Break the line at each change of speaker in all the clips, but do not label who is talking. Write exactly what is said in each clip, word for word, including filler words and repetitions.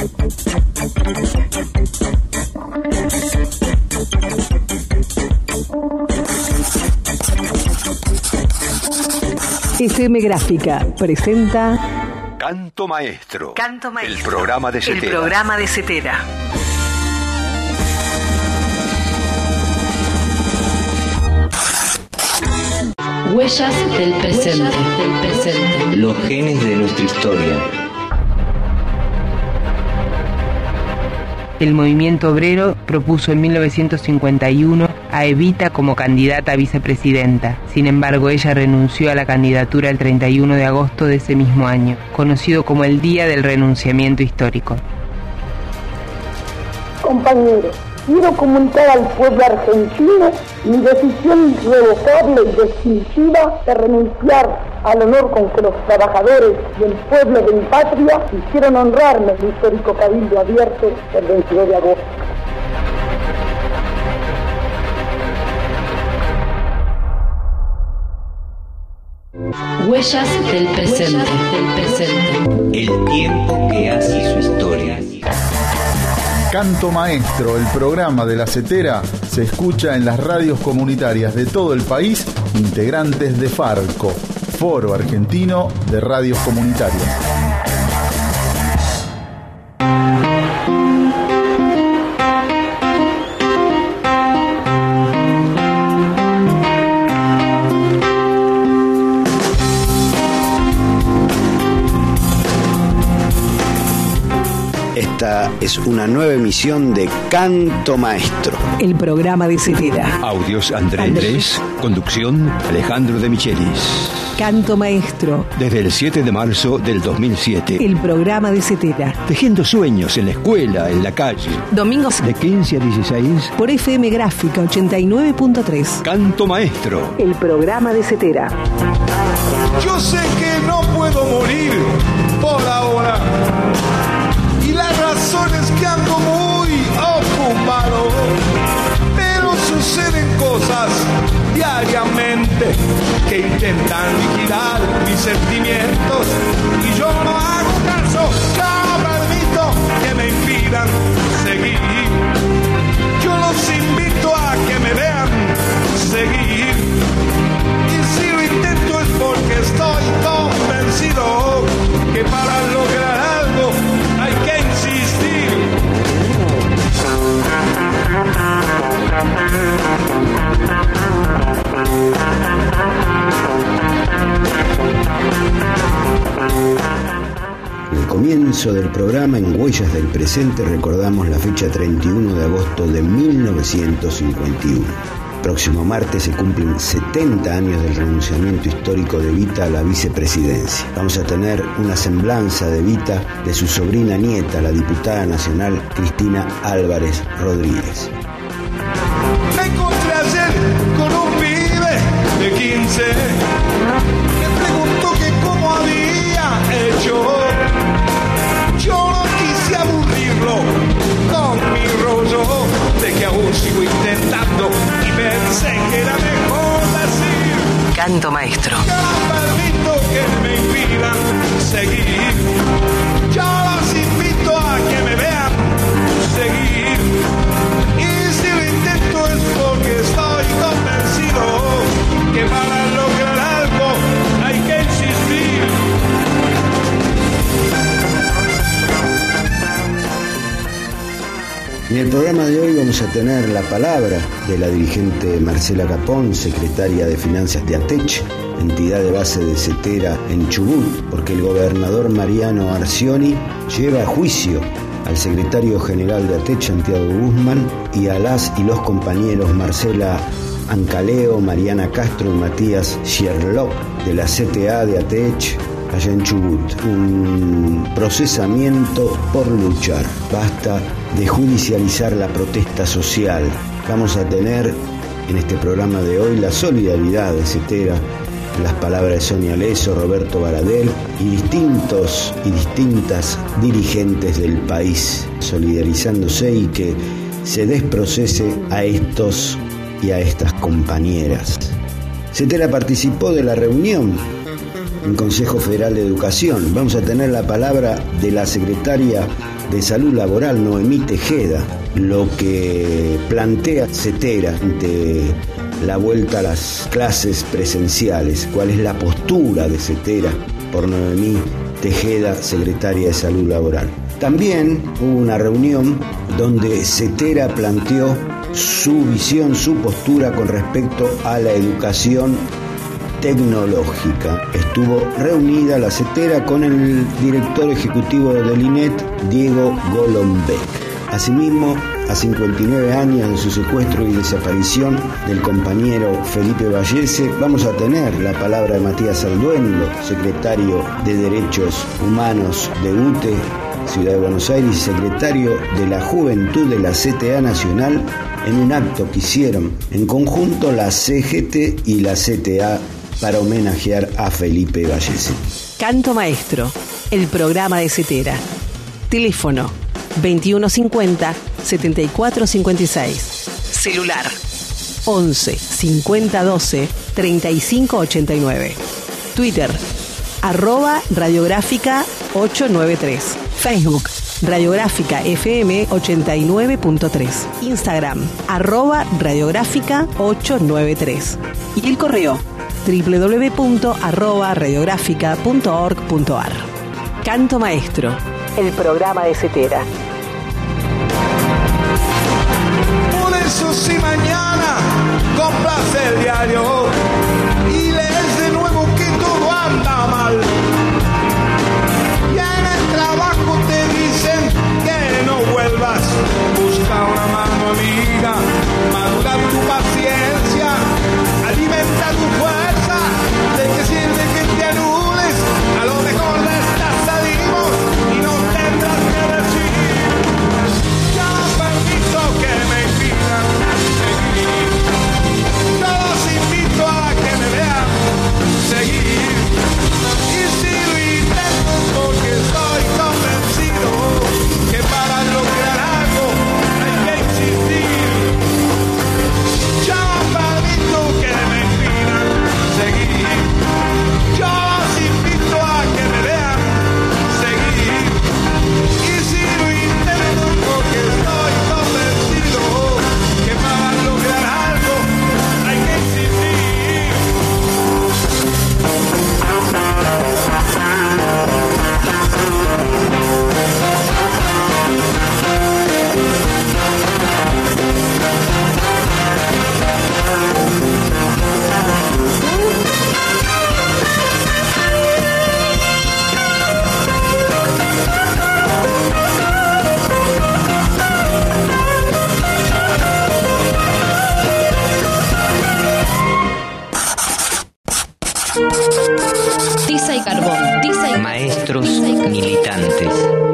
F M Gráfica presenta
Canto Maestro.
Canto Maestro.
El programa de Cetera.
El programa de Cetera.
Huellas del presente. Huellas del presente.
Los genes de nuestra historia.
El movimiento obrero propuso en mil novecientos cincuenta y uno a Evita como candidata a vicepresidenta. Sin embargo, ella renunció a la candidatura el treinta y uno de agosto de ese mismo año, conocido como el Día del Renunciamiento Histórico.
Compañeros, quiero comunicar al pueblo argentino mi decisión irrevocable y definitiva de renunciar al honor con que los trabajadores y el pueblo de mi patria hicieron honrarme el histórico cabildo abierto el veintidós de agosto.
Huellas del presente. Huellas del presente.
El tiempo que hace su historia.
Canto Maestro, el programa de la Cetera, se escucha en las radios comunitarias de todo el país, integrantes de Farco, Foro Argentino de Radios Comunitarias.
Esta es una nueva emisión de Canto Maestro.
El programa de Cetera.
Audios Andrés Andrés. Conducción Alejandro de Michelis.
Canto Maestro.
Desde el siete de marzo del dos mil siete.
El programa de Cetera.
Tejiendo sueños en la escuela, en la calle.
Domingos
de quince a dieciséis.
Por F M Gráfica ochenta y nueve punto tres.
Canto Maestro.
El programa de Cetera.
Yo sé que no puedo morir por ahora. Y la razón es que ando muy ocupado, pero suceden cosas diariamente que intentan liquidar mis sentimientos y yo no hago caso, no permito que me impidan seguir. Yo los invito a que me vean seguir y si lo intento es porque estoy convencido que para lograr algo hay que insistir.
En el comienzo del programa, en Huellas del Presente, recordamos la fecha treinta y uno de agosto de mil novecientos cincuenta y uno. Próximo martes se cumplen setenta años del renunciamiento histórico de Evita a la vicepresidencia. Vamos a tener una semblanza de Evita de su sobrina nieta, la diputada nacional Cristina Álvarez Rodríguez.
Me encontré ayer con un pibe de quince. Me preguntó que cómo había hecho. Yo no quise aburrirlo con mi rollo de que aún sigo intentando y pensé que era mejor decir
Canto Maestro.
Yo no permito que me impidan seguir. Yo los invito a que me vean seguir. Y si lo intento es porque estoy convencido que para lograr algo hay que insistir.
En el programa de hoy vamos a tener la palabra de la dirigente Marcela Capón, secretaria de Finanzas de ATECH, entidad de base de Cetera en Chubut, porque el gobernador Mariano Arcioni lleva a juicio al secretario general de ATECH, Santiago Guzmán, y a las y los compañeros Marcela Ancaleo, Mariana Castro y Matías Sherlock de la C T A de ATECH, allá en Chubut. Un procesamiento por luchar. Basta de judicializar la protesta social. Vamos a tener en este programa de hoy la solidaridad de Cetera, las palabras de Sonia Leso, Roberto Baradel y distintos y distintas dirigentes del país solidarizándose y que se desprocese a estos y a estas compañeras. Cetera participó de la reunión en Consejo Federal de Educación. Vamos a tener la palabra de la secretaria de Salud Laboral, Noemí Tejeda, lo que plantea Cetera ante la vuelta a las clases presenciales, cuál es la postura de Cetera por Noemí Tejeda, secretaria de Salud Laboral. También hubo una reunión donde Cetera planteó su visión, su postura con respecto a la educación tecnológica. Estuvo reunida la Cetera con el director ejecutivo del I N E T, Diego Golombek. Asimismo, a cincuenta y nueve años de su secuestro y desaparición del compañero Felipe Vallese, vamos a tener la palabra de Matías Alduendo, secretario de Derechos Humanos de U T E, Ciudad de Buenos Aires, y secretario de la Juventud de la C T A Nacional, en un acto que hicieron en conjunto la C G T y la C T A para homenajear a Felipe Vallese.
Canto Maestro, el programa de Cetera. Teléfono veintiuno cincuenta, setenta y cuatro cincuenta y seis. Celular once, cincuenta doce, treinta y cinco ochenta y nueve. Twitter arroba radiográfica ochocientos noventa y tres. Facebook Radiográfica F M ochenta y nueve punto tres. Instagram arroba radiográfica ochocientos noventa y tres. Y el correo doble u doble u doble u punto arroba radiográfica punto org punto a r. Canto Maestro, el programa de Cetera.
Por eso si mañana compras el diario y lees de nuevo que todo anda mal, y en el trabajo te dicen que no vuelvas, busca una mano amiga, madura tu paciencia, alimenta tu fuerza. ¿De qué sirve que te anules? A lo mejor de estas salimos y no tendrás que decir: ya no permito que me impidan seguir. Yo los invito a que me vean seguir. Y si lo intento porque estoy convencido que para lograr algo hay que insistir. Yo no permito que me impidan seguir. Yo los invito a que me vean seguir. Y si lo intento porque estoy convencido que para lograr algo hay que insistir.
Tiza y carbón. Tiza y
Maestros militantes.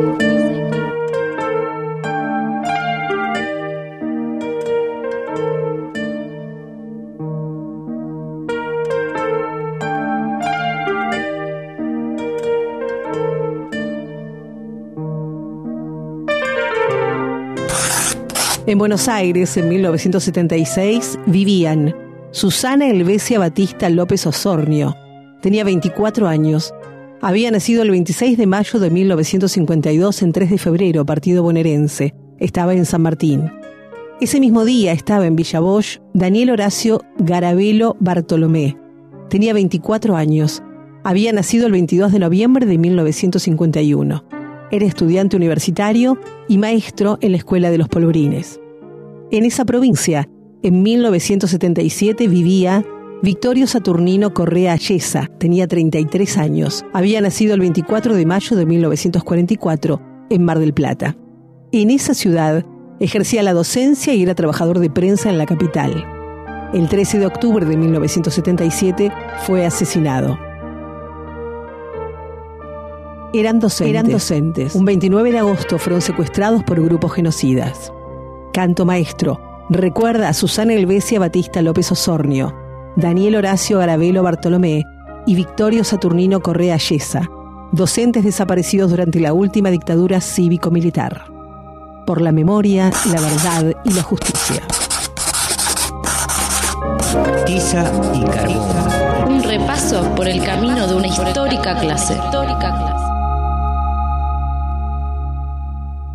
En Buenos Aires, en mil novecientos setenta y seis, vivían Susana Helvecia Batista López Osornio. Tenía veinticuatro años. Había nacido el veintiséis de mayo de mil novecientos cincuenta y dos en tres de febrero, partido bonaerense. Estaba en San Martín. Ese mismo día estaba en Villa Bosch Daniel Horacio Garabelo Bartolomé. Tenía veinticuatro años. Había nacido el veintidós de noviembre de mil novecientos cincuenta y uno. Era estudiante universitario y maestro en la Escuela de los Polvorines. En esa provincia, en mil novecientos setenta y siete, vivía Victorio Saturnino Correa Ayesa. Tenía treinta y tres años. Había nacido el veinticuatro de mayo de mil novecientos cuarenta y cuatro en Mar del Plata. En esa ciudad ejercía la docencia y era trabajador de prensa en la capital. El trece de octubre de mil novecientos setenta y siete fue asesinado. Eran docentes. Eran docentes. Un veintinueve de agosto fueron secuestrados por grupos genocidas. Canto Maestro recuerda a Susana Helvecia Batista López Osornio, Daniel Horacio Garabelo Bartolomé y Victorio Saturnino Correa Ayesa, docentes desaparecidos durante la última dictadura cívico-militar. Por la memoria, la verdad y la justicia.
Tiza y carbón.
Un repaso por el camino de una histórica clase.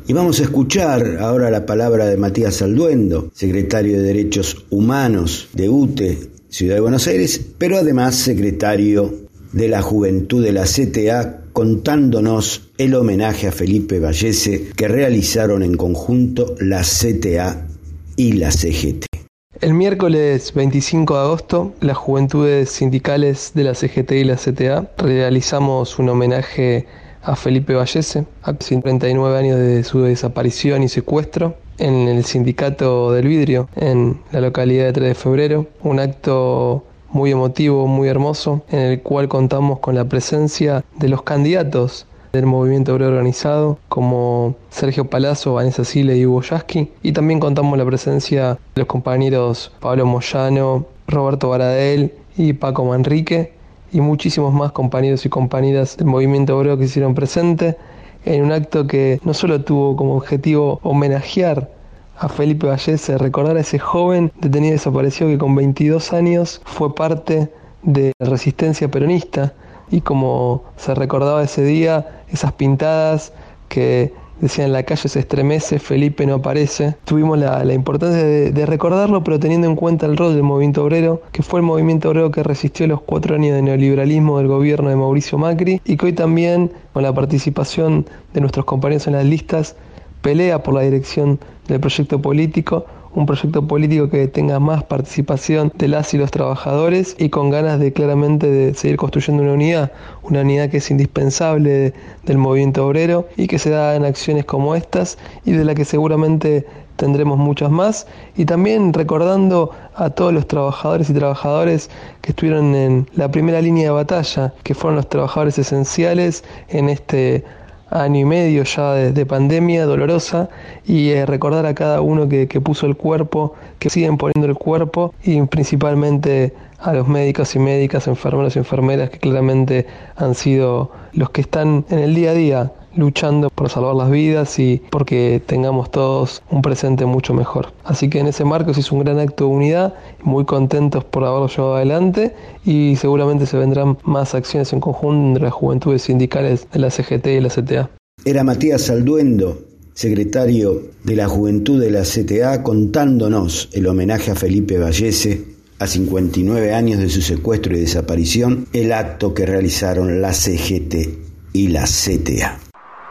Y vamos a escuchar ahora la palabra de Matías Salduendo, secretario de Derechos Humanos de U T E, Ciudad de Buenos Aires, pero además secretario de la Juventud de la C T A, contándonos el homenaje a Felipe Vallese que realizaron en conjunto la C T A y la C G T.
El miércoles veinticinco de agosto, las juventudes sindicales de la C G T y la C T A realizamos un homenaje a Felipe Vallese, a treinta y nueve años de su desaparición y secuestro, en el Sindicato del Vidrio, en la localidad de tres de febrero. Un acto muy emotivo, muy hermoso, en el cual contamos con la presencia de los candidatos del movimiento obrero organizado, como Sergio Palazzo, Vanessa Sile y Hugo Yasky, y también contamos la presencia de los compañeros Pablo Moyano, Roberto Baradel y Paco Manrique, y muchísimos más compañeros y compañeras del movimiento obrero que se hicieron presentes en un acto que no solo tuvo como objetivo homenajear a Felipe Vallese, recordar a ese joven detenido y desaparecido que con veintidós años fue parte de la resistencia peronista, y como se recordaba ese día, esas pintadas que decían la calle se estremece, Felipe no aparece. Tuvimos la, la importancia de, de recordarlo, pero teniendo en cuenta el rol del movimiento obrero, que fue el movimiento obrero que resistió los cuatro años de neoliberalismo del gobierno de Mauricio Macri, y que hoy también, con la participación de nuestros compañeros en las listas, pelea por la dirección del proyecto político, un proyecto político que tenga más participación de las y los trabajadores, y con ganas de claramente de seguir construyendo una unidad, una unidad que es indispensable de, del movimiento obrero, y que se da en acciones como estas, y de la que seguramente tendremos muchas más, y también recordando a todos los trabajadores y trabajadoras que estuvieron en la primera línea de batalla, que fueron los trabajadores esenciales en este año y medio ya de, de pandemia dolorosa, y eh, recordar a cada uno que, que puso el cuerpo, que siguen poniendo el cuerpo, y principalmente a los médicos y médicas, enfermeros y enfermeras, que claramente han sido los que están en el día a día luchando por salvar las vidas y porque tengamos todos un presente mucho mejor. Así que en ese marco se hizo un gran acto de unidad, muy contentos por haberlo llevado adelante, y seguramente se vendrán más acciones en conjunto entre las juventudes sindicales de la C G T y la C T A.
Era Matías Salduendo, secretario de la Juventud de la C T A, contándonos el homenaje a Felipe Vallese a cincuenta y nueve años de su secuestro y desaparición, el acto que realizaron la C G T y la C T A.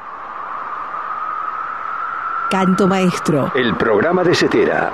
Canto Maestro.
El programa de Cetera.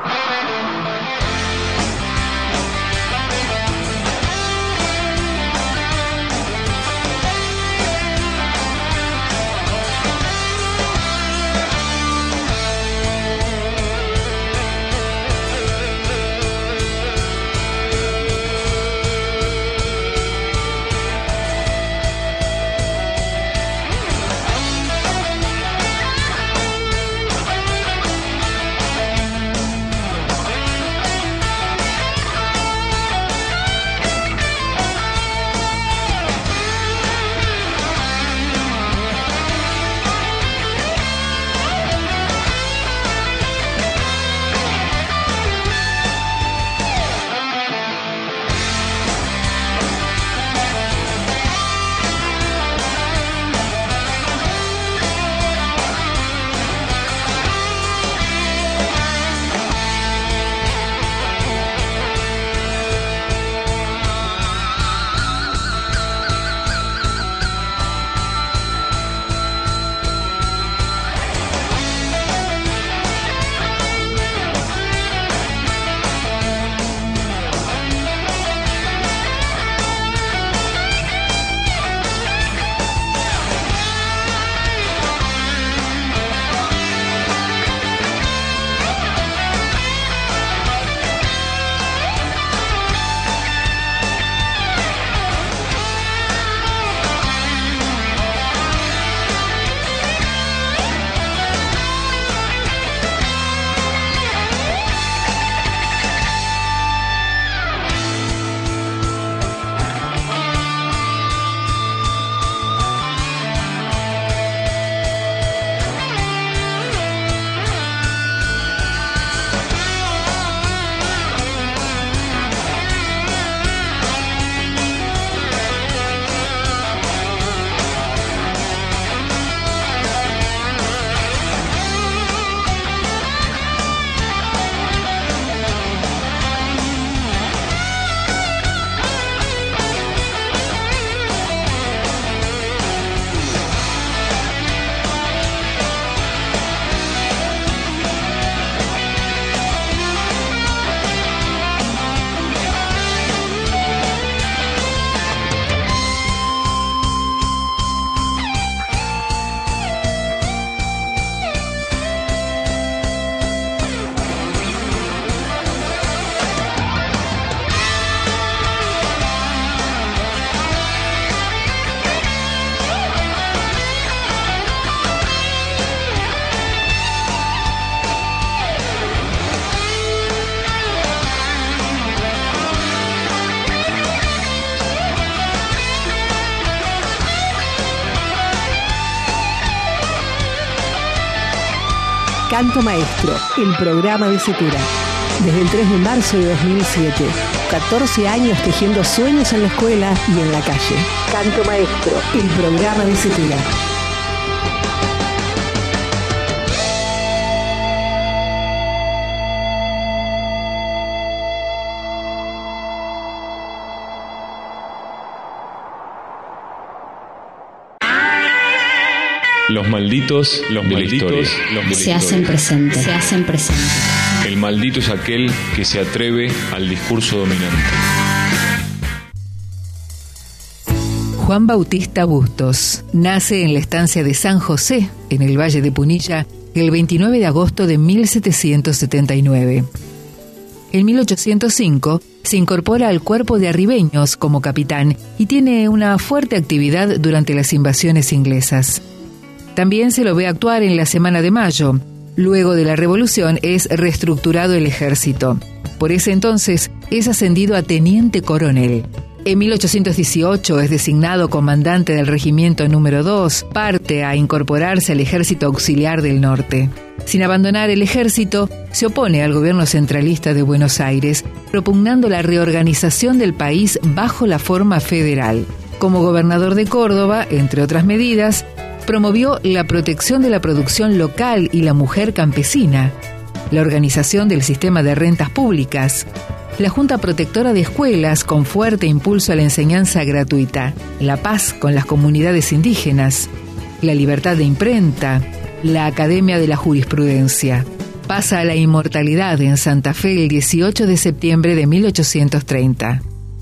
Canto Maestro, el programa de Cetera. Desde el tres de marzo de dos mil siete, catorce años tejiendo sueños en la escuela y en la calle. Canto Maestro, el programa de Cetera.
Los malditos, los de la historia. Los
se hacen presentes. Se hacen presentes.
El maldito es aquel que se atreve al discurso dominante.
Juan Bautista Bustos nace en la estancia de San José, en el Valle de Punilla, el veintinueve de agosto de mil setecientos setenta y nueve. En mil ochocientos cinco se incorpora al cuerpo de arribeños como capitán y tiene una fuerte actividad durante las invasiones inglesas. También se lo ve actuar en la Semana de Mayo. Luego de la Revolución es reestructurado el ejército. Por ese entonces es ascendido a teniente coronel. En mil ochocientos dieciocho es designado comandante del regimiento número dos, parte a incorporarse al Ejército Auxiliar del Norte. Sin abandonar el ejército, se opone al gobierno centralista de Buenos Aires, propugnando la reorganización del país bajo la forma federal. Como gobernador de Córdoba, entre otras medidas, promovió la protección de la producción local y la mujer campesina, la organización del sistema de rentas públicas, la Junta Protectora de Escuelas con fuerte impulso a la enseñanza gratuita, la paz con las comunidades indígenas, la libertad de imprenta, la Academia de la Jurisprudencia. Pasa a la inmortalidad en Santa Fe el dieciocho de septiembre de mil ochocientos treinta.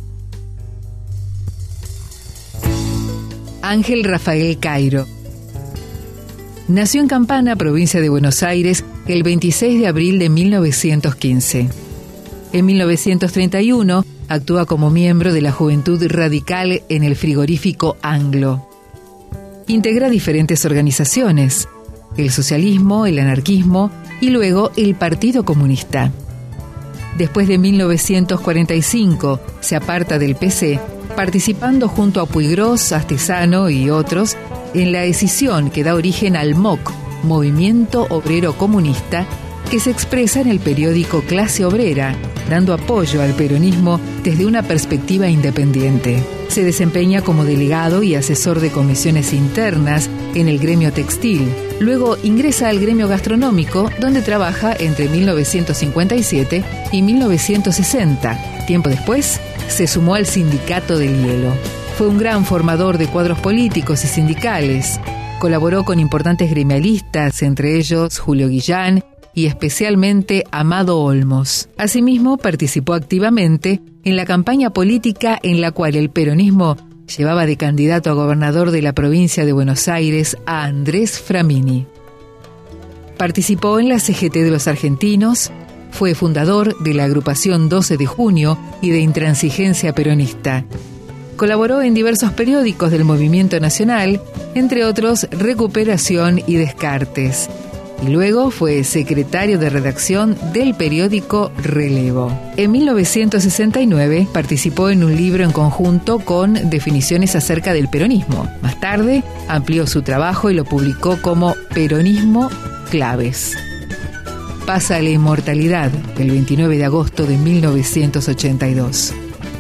Ángel Rafael Cairo. Nació en Campana, provincia de Buenos Aires, el veintiséis de abril de mil novecientos quince. En mil novecientos treinta y uno actúa como miembro de la Juventud Radical en el frigorífico Anglo. Integra diferentes organizaciones, el socialismo, el anarquismo y luego el Partido Comunista. Después de mil novecientos cuarenta y cinco se aparta del P C, participando junto a Puigros, Astesano y otros en la escisión que da origen al M O C, Movimiento Obrero Comunista, que se expresa en el periódico Clase Obrera, dando apoyo al peronismo desde una perspectiva independiente. Se desempeña como delegado y asesor de comisiones internas en el gremio textil. Luego ingresa al gremio gastronómico, donde trabaja entre mil novecientos cincuenta y siete y mil novecientos sesenta. Tiempo después, se sumó al Sindicato del Hielo. Fue un gran formador de cuadros políticos y sindicales. Colaboró con importantes gremialistas, entre ellos Julio Guillán y especialmente Amado Olmos. Asimismo, participó activamente en la campaña política en la cual el peronismo llevaba de candidato a gobernador de la provincia de Buenos Aires a Andrés Framini. Participó en la C G T de los Argentinos, fue fundador de la agrupación doce de junio y de Intransigencia Peronista. Colaboró en diversos periódicos del Movimiento Nacional, entre otros Recuperación y Descartes. Y luego fue secretario de redacción del periódico Relevo. En mil novecientos sesenta y nueve participó en un libro en conjunto con definiciones acerca del peronismo. Más tarde amplió su trabajo y lo publicó como Peronismo Claves. Pasa a la inmortalidad el veintinueve de agosto de mil novecientos ochenta y dos.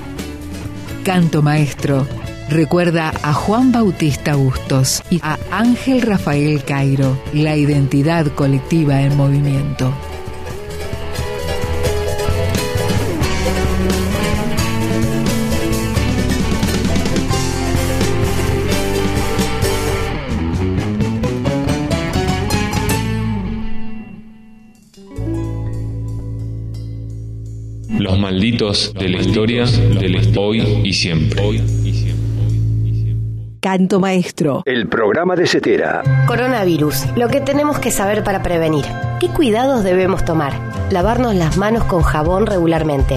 Canto Maestro recuerda a Juan Bautista Bustos y a Ángel Rafael Cairo, la identidad colectiva en movimiento.
Los malditos de la historia, del hoy y siempre.
Canto Maestro.
El programa de Cetera.
Coronavirus. Lo que tenemos que saber para prevenir. ¿Qué cuidados debemos tomar? Lavarnos las manos con jabón regularmente.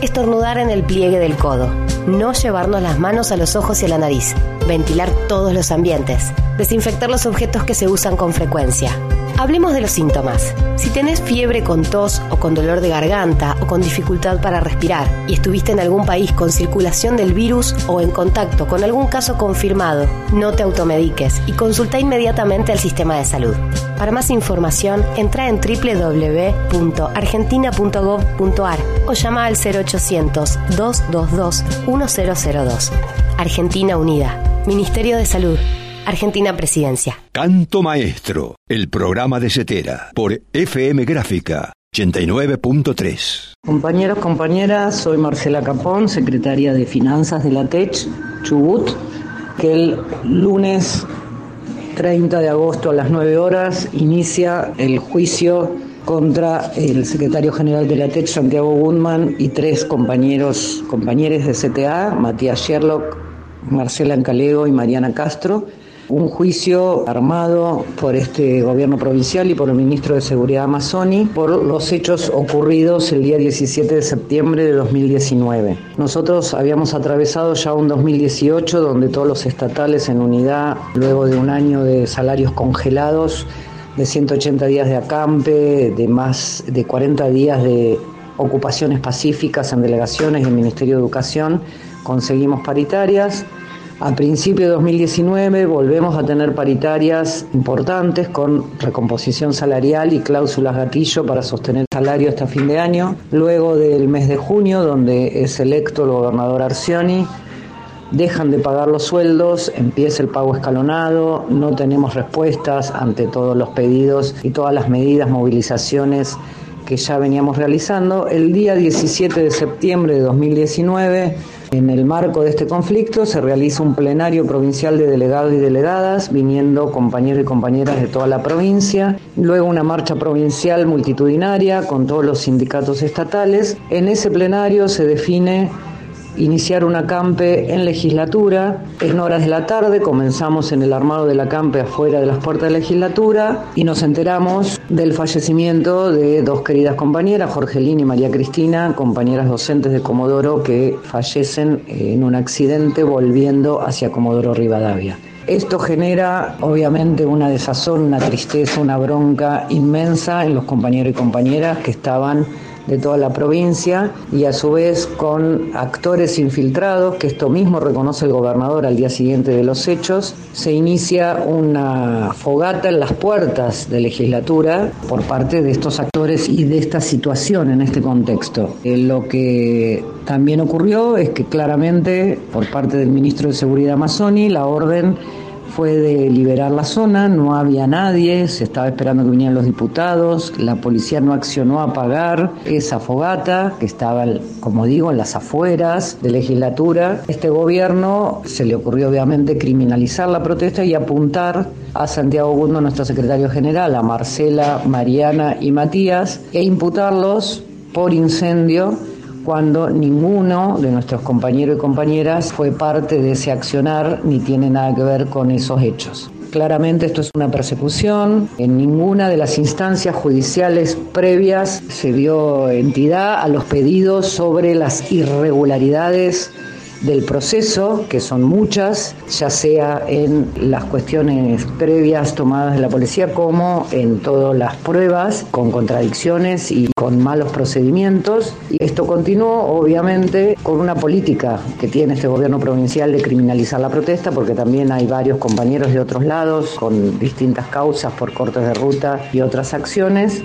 estornudar en el pliegue del codo, no llevarnos las manos a los ojos y a la nariz, ventilar todos los ambientes, desinfectar los objetos que se usan con frecuencia. Hablemos de los síntomas. Si tenés fiebre con tos o con dolor de garganta o con dificultad para respirar y estuviste en algún país con circulación del virus o en contacto con algún caso confirmado, no te automediques y consulta inmediatamente al sistema de salud. Para más información, entra en doble u doble u doble u punto argentina punto gov punto ar o llama al cero ochocientos, dos dos dos, uno cero cero dos. Argentina Unida. Ministerio de Salud. Argentina Presidencia.
Canto Maestro, el programa de Cetera, por F M Gráfica, ochenta y nueve punto tres.
Compañeros, compañeras, soy Marcela Capón, secretaria de Finanzas de la T E C Chubut, que el lunes treinta de agosto a las nueve horas inicia el juicio contra el secretario general de la T E C, Santiago Gutman, y tres compañeros, compañeros de C T A, Matías Sherlock, Marcela Encalego y Mariana Castro. Un juicio armado por este gobierno provincial y por el ministro de Seguridad Mazzoni por los hechos ocurridos el día diecisiete de septiembre de dos mil diecinueve. Nosotros habíamos atravesado ya un dos mil dieciocho donde todos los estatales en unidad, luego de un año de salarios congelados, de ciento ochenta días de acampe, de más de cuarenta días de ocupaciones pacíficas en delegaciones del Ministerio de Educación, conseguimos paritarias. A principios de dos mil diecinueve volvemos a tener paritarias importantes con recomposición salarial y cláusulas gatillo para sostener el salario hasta fin de año. Luego del mes de junio, donde es electo el gobernador Arcioni, dejan de pagar los sueldos, empieza el pago escalonado, no tenemos respuestas ante todos los pedidos y todas las medidas, movilizaciones que ya veníamos realizando. El día diecisiete de septiembre de dos mil diecinueve, en el marco de este conflicto, se realiza un plenario provincial de delegados y delegadas, viniendo compañeros y compañeras de toda la provincia, luego una marcha provincial multitudinaria con todos los sindicatos estatales. En ese plenario se define iniciar un acampe en legislatura. En horas de la tarde comenzamos en el armado del acampe afuera de las puertas de la legislatura y nos enteramos del fallecimiento de dos queridas compañeras, Jorgelina y María Cristina, compañeras docentes de Comodoro, que fallecen en un accidente volviendo hacia Comodoro Rivadavia. Esto genera obviamente una desazón, una tristeza, una bronca inmensa en los compañeros y compañeras que estaban de toda la provincia, y a su vez con actores infiltrados, que esto mismo reconoce el gobernador al día siguiente de los hechos. Se inicia una fogata en las puertas de legislatura por parte de estos actores y de esta situación en este contexto. Eh, lo que también ocurrió es que claramente por parte del ministro de Seguridad Mazzoni la orden fue de liberar la zona, no había nadie, se estaba esperando que vinieran los diputados, la policía no accionó a apagar esa fogata que estaba, como digo, en las afueras de legislatura. Este gobierno se le ocurrió obviamente criminalizar la protesta y apuntar a Santiago Gutman, nuestro secretario general, a Marcela, Mariana y Matías, e imputarlos por incendio, cuando ninguno de nuestros compañeros y compañeras fue parte de ese accionar ni tiene nada que ver con esos hechos. Claramente esto es una persecución. En ninguna de las instancias judiciales previas se dio entidad a los pedidos sobre las irregularidades del proceso, que son muchas, ya sea en las cuestiones previas tomadas de la policía como en todas las pruebas, con contradicciones y con malos procedimientos. Y esto continuó, obviamente, con una política que tiene este gobierno provincial de criminalizar la protesta, porque también hay varios compañeros de otros lados con distintas causas por cortes de ruta y otras acciones.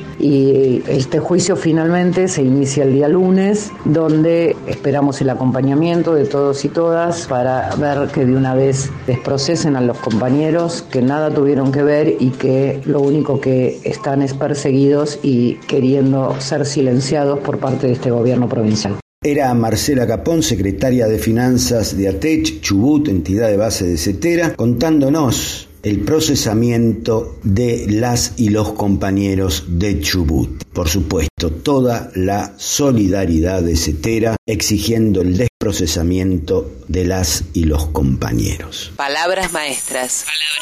Y este juicio finalmente se inicia el día lunes, donde esperamos el acompañamiento de todos y todas para ver que de una vez desprocesen a los compañeros que nada tuvieron que ver y que lo único que están es perseguidos y queriendo ser silenciados por parte de este gobierno provincial.
Era Marcela Capón, secretaria de Finanzas de A T E C Chubut, entidad de base de Cetera, contándonos el procesamiento de las y los compañeros de Chubut. Por supuesto, toda la solidaridad de Cetera exigiendo el desprocesamiento de las y los compañeros.
Palabras maestras.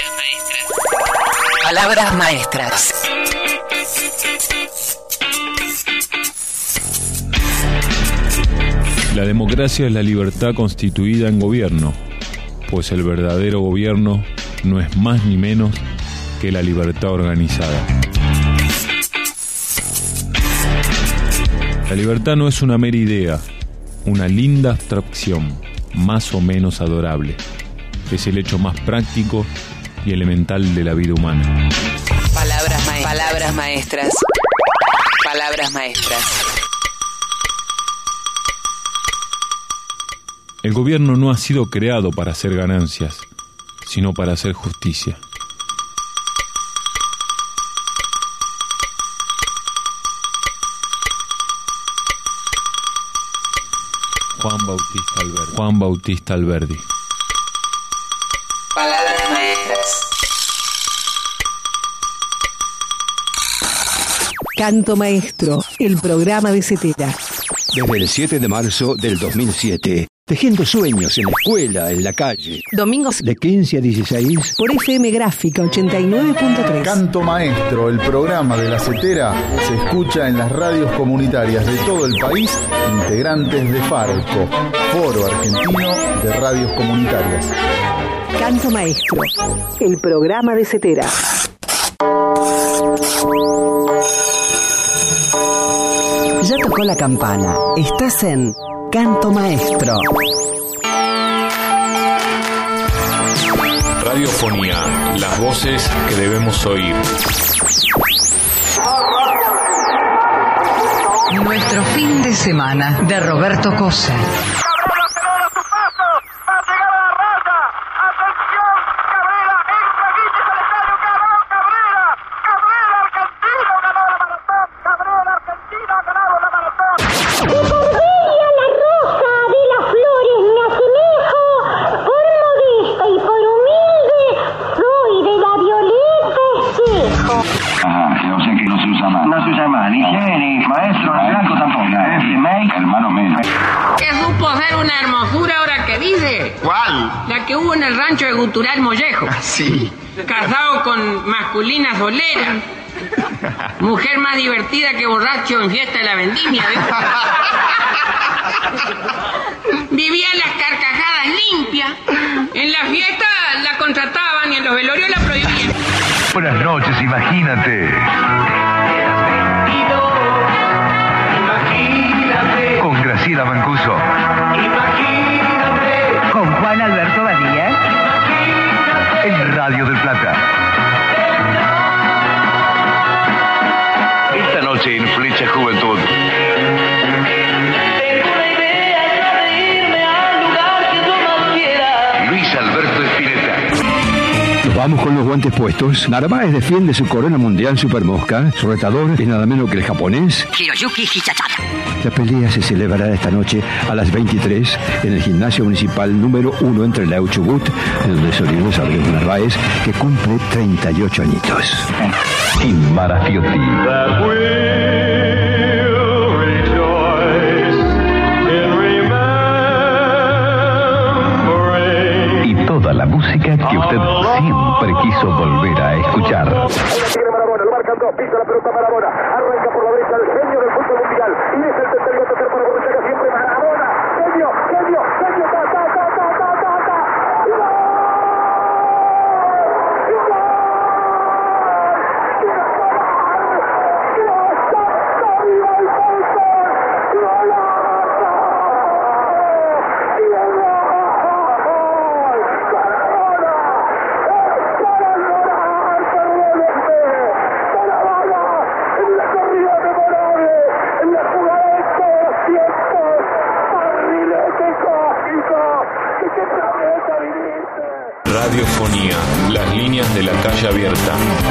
Palabras maestras. Palabras maestras.
La democracia es la libertad constituida en gobierno, pues el verdadero gobierno no es más ni menos que la libertad organizada. La libertad no es una mera idea, una linda abstracción, más o menos adorable. Es el hecho más práctico y elemental de la vida humana.
Palabras, ma- palabras maestras. Palabras maestras.
El gobierno no ha sido creado para hacer ganancias, sino para hacer justicia. Juan Bautista Alberdi. Juan Bautista Alberdi.
Palabras maestras.
Canto Maestro, el programa de Cetera.
Desde el siete de marzo del dos mil siete, tejiendo sueños en la escuela, en la calle.
Domingos
de quince a dieciséis.
Por F M Gráfica ochenta y nueve punto tres.
Canto Maestro, el programa de la Cetera, se escucha en las radios comunitarias de todo el país, integrantes de Farco, Foro Argentino de Radios Comunitarias.
Canto Maestro, el programa de Cetera.
Ya tocó la campana. Estás en Canto Maestro.
Radiofonía, las voces que debemos oír.
Nuestro fin de semana de Roberto Cosa.
Rancho de Gutural Mollejo.
Sí.
Casado con masculina solera. Mujer más divertida que borracho en fiesta de la vendimia. Vivía las carcajadas limpias. En la fiesta la contrataban y en los velorios la prohibían.
Buenas noches, imagínate. Con Graciela Mancuso.
Con Juan Alberto Badía.
En Radio del Plata. Esta noche en Flecha Juventud. Luis Alberto Espineta.
Nos vamos con los guantes puestos. Narváez defiende su corona mundial Supermosca. Su retador es nada menos que el japonés
Hiroyuki Hichachata.
La pelea se celebrará esta noche a las veintitrés en el gimnasio municipal número uno entre Trelew y Chubut, en donde se originó Sabrina Narváez, que cumple treinta y ocho añitos.
Tim Marafiotti. Y toda la música que usted siempre quiso volver a escuchar.
Maradona, lo marcan dos, pisa la pelota Maradona, arranca por la derecha el genio del fútbol mundial, y es el tercero a tocar para Borruchaga siempre Maradona, genio, genio, genio, ta, ta, ta, ta, ta, ta, ta,
Radiofonía, las líneas de la calle abierta.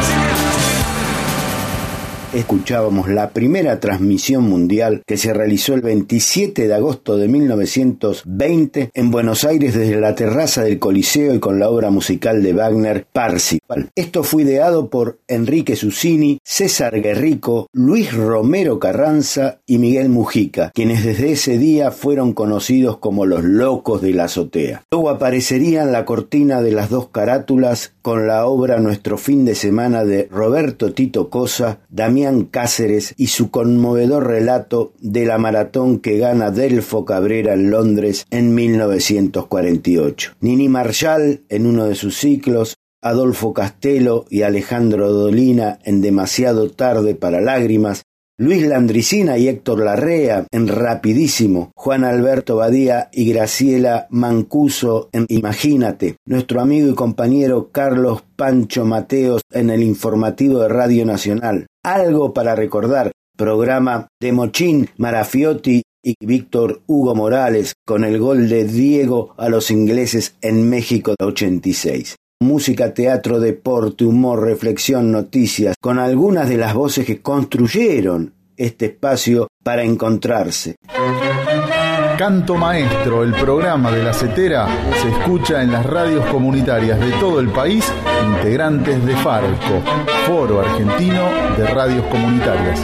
Escuchábamos la primera transmisión mundial que se realizó el veintisiete de agosto de mil novecientos veinte en Buenos Aires desde la terraza del Coliseo y con la obra musical de Wagner Parsifal. Esto fue ideado por Enrique Susini, César Guerrico, Luis Romero Carranza y Miguel Mujica, quienes desde ese día fueron conocidos como los Locos de la Azotea. Luego aparecerían la cortina de las dos carátulas con la obra Nuestro fin de semana de Roberto Tito Cosa, Damián Damián Cáceres y su conmovedor relato de la maratón que gana Delfo Cabrera en Londres en mil novecientos cuarenta y ocho. Nini Marshall en uno de sus ciclos, Adolfo Castelo y Alejandro Dolina en Demasiado tarde para lágrimas, Luis Landricina y Héctor Larrea en Rapidísimo, Juan Alberto Badía y Graciela Mancuso en Imagínate, nuestro amigo y compañero Carlos Pancho Mateos en el informativo de Radio Nacional, Algo para recordar, programa de Mochín, Marafiotti y Víctor Hugo Morales con el gol de Diego a los ingleses en México ochenta y seis. Música, teatro, deporte, humor, reflexión, noticias, con algunas de las voces que construyeron este espacio para encontrarse.
Canto Maestro, el programa de la Cetera, se escucha en las radios comunitarias de todo el país, integrantes de Farco, Foro Argentino de Radios Comunitarias.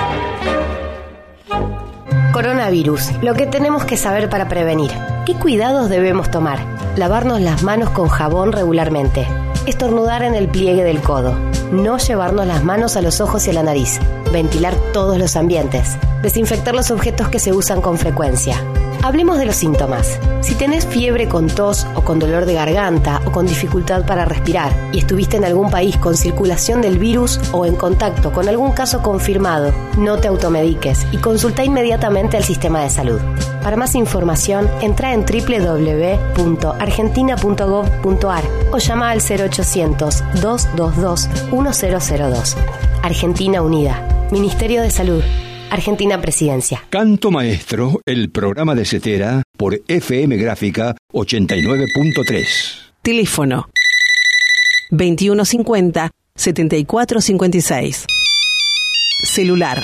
Coronavirus, lo que tenemos que saber para prevenir. ¿Qué cuidados debemos tomar? Lavarnos las manos con jabón regularmente. Estornudar en el pliegue del codo. No llevarnos las manos a los ojos y a la nariz. Ventilar todos los ambientes. Desinfectar los objetos que se usan con frecuencia. Hablemos de los síntomas. Si tenés fiebre con tos o con dolor de garganta o con dificultad para respirar y estuviste en algún país con circulación del virus o en contacto con algún caso confirmado, no te automediques y consulta inmediatamente al sistema de salud. Para más información, entra en doble u doble u doble u punto argentina punto gov punto ar o llama al cero ochocientos, dos dos dos, uno cero cero dos. Argentina Unida. Ministerio de Salud. Argentina Presidencia.
Canto Maestro, el programa de Cetera por F M Gráfica ochenta y nueve punto tres.
Teléfono veintiuno cincuenta, setenta y cuatro cincuenta y seis. Celular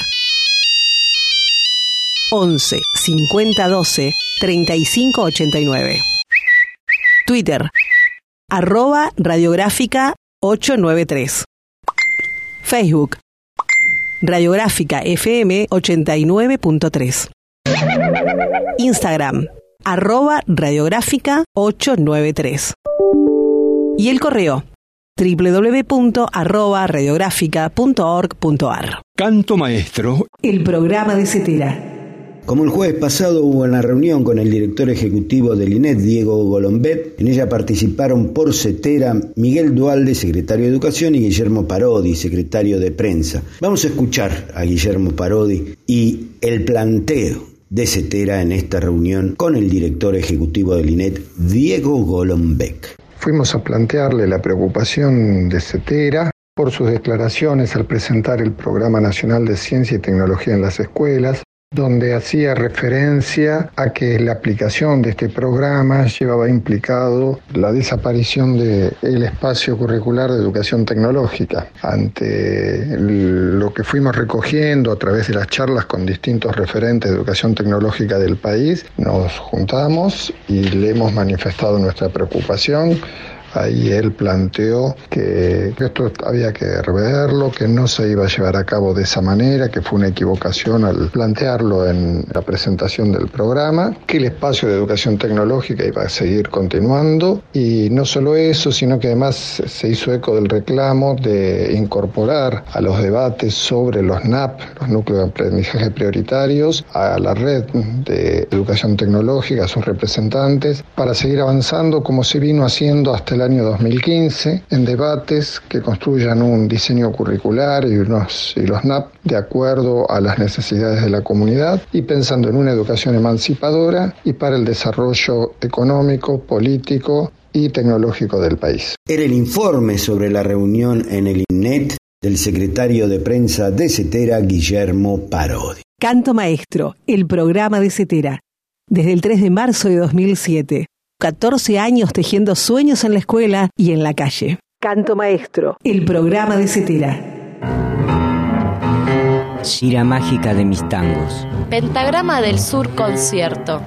once, cincuenta doce, treinta y cinco ochenta y nueve. Twitter arroba radiográfica ochocientos noventa y tres. Facebook Radiográfica F M ochenta y nueve punto tres. Instagram, arroba radiográfica ochocientos noventa y tres. Y el correo, doble u doble u doble u punto arroba radiográfica punto org punto ar.
Canto Maestro,
el programa de Cetera.
Como el jueves pasado hubo una reunión con el director ejecutivo del I N E T, Diego Golombet, en ella participaron por Cetera Miguel Dualde, secretario de Educación, y Guillermo Parodi, secretario de Prensa. Vamos a escuchar a Guillermo Parodi y el planteo de Cetera en esta reunión con el director ejecutivo del I N E T, Diego Golombet.
Fuimos a plantearle la preocupación de Cetera por sus declaraciones al presentar el Programa Nacional de Ciencia y Tecnología en las escuelas, donde hacía referencia a que la aplicación de este programa llevaba implicado la desaparición del espacio curricular de educación tecnológica. Ante lo que fuimos recogiendo a través de las charlas con distintos referentes de educación tecnológica del país, nos juntamos y le hemos manifestado nuestra preocupación. Ahí él planteó que esto había que reverlo, que no se iba a llevar a cabo de esa manera, que fue una equivocación al plantearlo en la presentación del programa, que el espacio de educación tecnológica iba a seguir continuando, y no solo eso, sino que además se hizo eco del reclamo de incorporar a los debates sobre los N A P, los núcleos de aprendizaje prioritarios, a la red de educación tecnológica, a sus representantes, para seguir avanzando como se vino haciendo hasta el el año dos mil quince en debates que construyan un diseño curricular y, unos, y los N A P de acuerdo a las necesidades de la comunidad y pensando en una educación emancipadora y para el desarrollo económico, político y tecnológico del país.
Era el informe sobre la reunión en el I N E T del secretario de Prensa de Cetera, Guillermo Parodi.
Canto Maestro, el programa de Cetera. Desde el tres de marzo de dos mil siete. catorce años tejiendo sueños en la escuela y en la calle. Canto Maestro, el programa de Cetera.
Shira mágica de mis tangos.
Pentagrama del Sur concierto.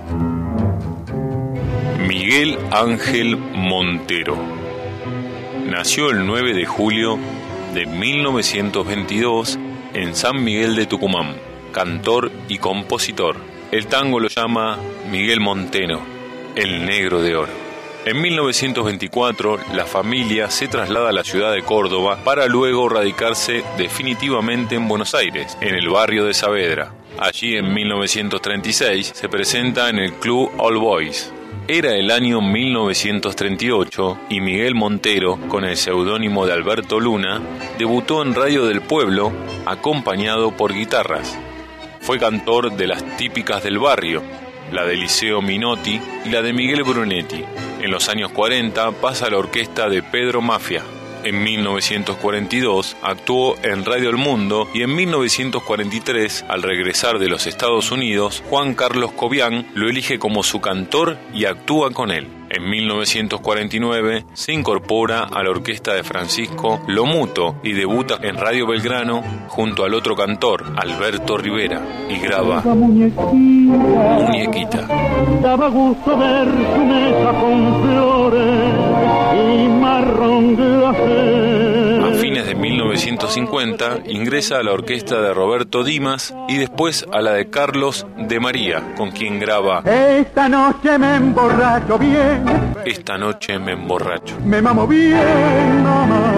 Miguel Ángel Montero. Nació el nueve de julio de mil novecientos veintidós en San Miguel de Tucumán, cantor y compositor. El tango lo llama Miguel Montero, el negro de oro. En mil novecientos veinticuatro, la familia se traslada a la ciudad de Córdoba para luego radicarse definitivamente en Buenos Aires, en el barrio de Saavedra. Allí, en mil novecientos treinta y seis, se presenta en el Club All Boys. Era el año mil novecientos treinta y ocho y Miguel Montero, con el seudónimo de Alberto Luna, debutó en Radio del Pueblo acompañado por guitarras. Fue cantor de las típicas del barrio, la de Liceo Minotti y la de Miguel Brunetti. En los años cuarenta pasa a la orquesta de Pedro Mafia. En mil novecientos cuarenta y dos actuó en Radio El Mundo y en mil novecientos cuarenta y tres, al regresar de los Estados Unidos, Juan Carlos Cobian lo elige como su cantor y actúa con él. En mil novecientos cuarenta y nueve se incorpora a la orquesta de Francisco Lomuto y debuta en Radio Belgrano junto al otro cantor, Alberto Rivera, y graba Muñequita.
Daba gusto ver su mesa con flores y marrón glacé.
A fines de mil novecientos cincuenta ingresa a la orquesta de Roberto Dimas y después a la de Carlos de María, con quien graba
Esta noche me emborracho bien.
Esta noche me emborracho.
Me mamo bien, mamá.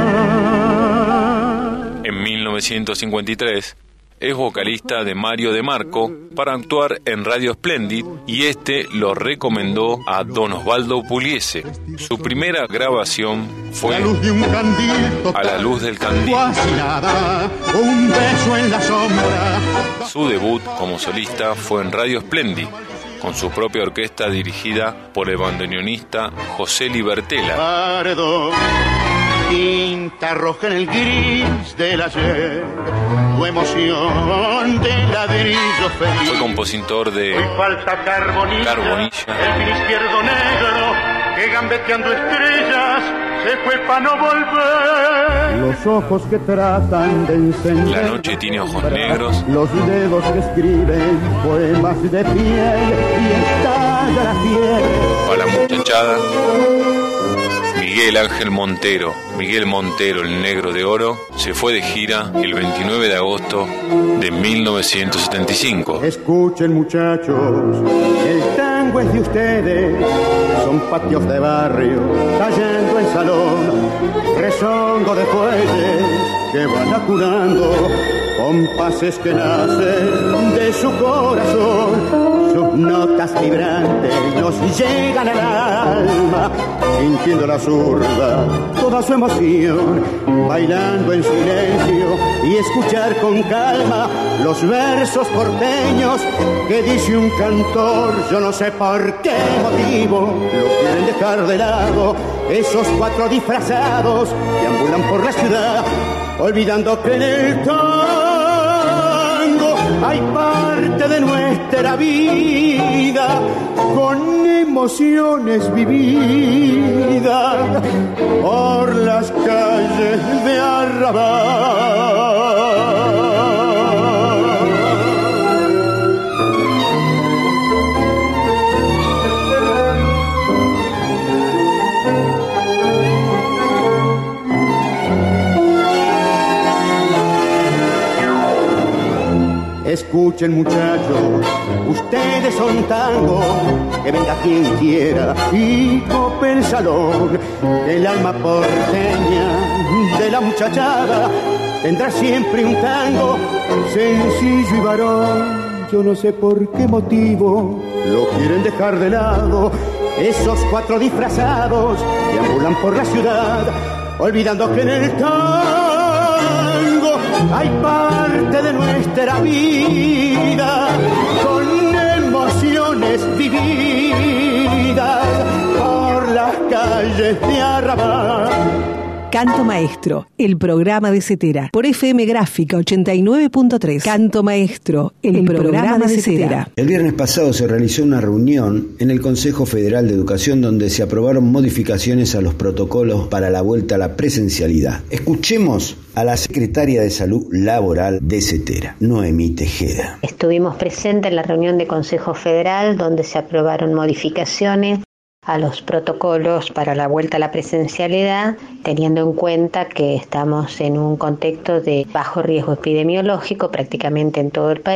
En mil novecientos cincuenta y tres es vocalista de Mario de Marco para actuar en Radio Splendid y este lo recomendó a don Osvaldo Pugliese. Su primera grabación fue A la luz del candil.
Un beso en la sombra.
Su debut como solista fue en Radio Splendid, con su propia orquesta dirigida por el bandoneonista José Libertela.
Paredón, tinta roja en el gris del ayer, tu emoción de ladrillo feliz.
Fue compositor de
Hoy falta Carbonilla,
Carbonilla,
el fin izquierdo negro, que gambeteando estrellas se fue para no volver. Los ojos que tratan de encender.
La noche tiene ojos negros.
Los dedos que escriben poemas de piel y estalla la piel.
Para la muchachada, Miguel Ángel Montero, Miguel Montero, el Negro de Oro, se fue de gira el veintinueve de agosto de mil novecientos setenta y cinco.
Escuchen, muchachos, el tango es de ustedes, son patios de barrio, cayendo en salón, rezongo de fuelles que van acurando, compases que nacen de su corazón. Sus notas vibrantes nos llegan al alma, sintiendo la zurda toda su emoción, bailando en silencio y escuchar con calma los versos porteños que dice un cantor. Yo no sé por qué motivo lo quieren dejar de lado, esos cuatro disfrazados que ambulan por la ciudad, olvidando que en el tango hay parte de nuestra vida con emociones vividas por las calles de Arrabal. Escuchen, muchachos, ustedes son tango, que venga quien quiera y cope el salón. El alma porteña de la muchachada tendrá siempre un tango sencillo y varón. Yo no sé por qué motivo lo quieren dejar de lado, esos cuatro disfrazados que ambulan por la ciudad, olvidando que en el tango hay parte de nuestra vida con emociones vividas por las calles de Arrabal.
Canto Maestro, el programa de Cetera, por F M Gráfica ochenta y nueve punto tres. Canto Maestro, el, el programa, programa de Cetera.
El viernes pasado se realizó una reunión en el Consejo Federal de Educación donde se aprobaron modificaciones a los protocolos para la vuelta a la presencialidad. Escuchemos a la secretaria de Salud Laboral de Cetera, Noemí Tejeda.
Estuvimos presentes en la reunión de Consejo Federal donde se aprobaron modificaciones a los protocolos para la vuelta a la presencialidad, teniendo en cuenta que estamos en un contexto de bajo riesgo epidemiológico prácticamente en todo el país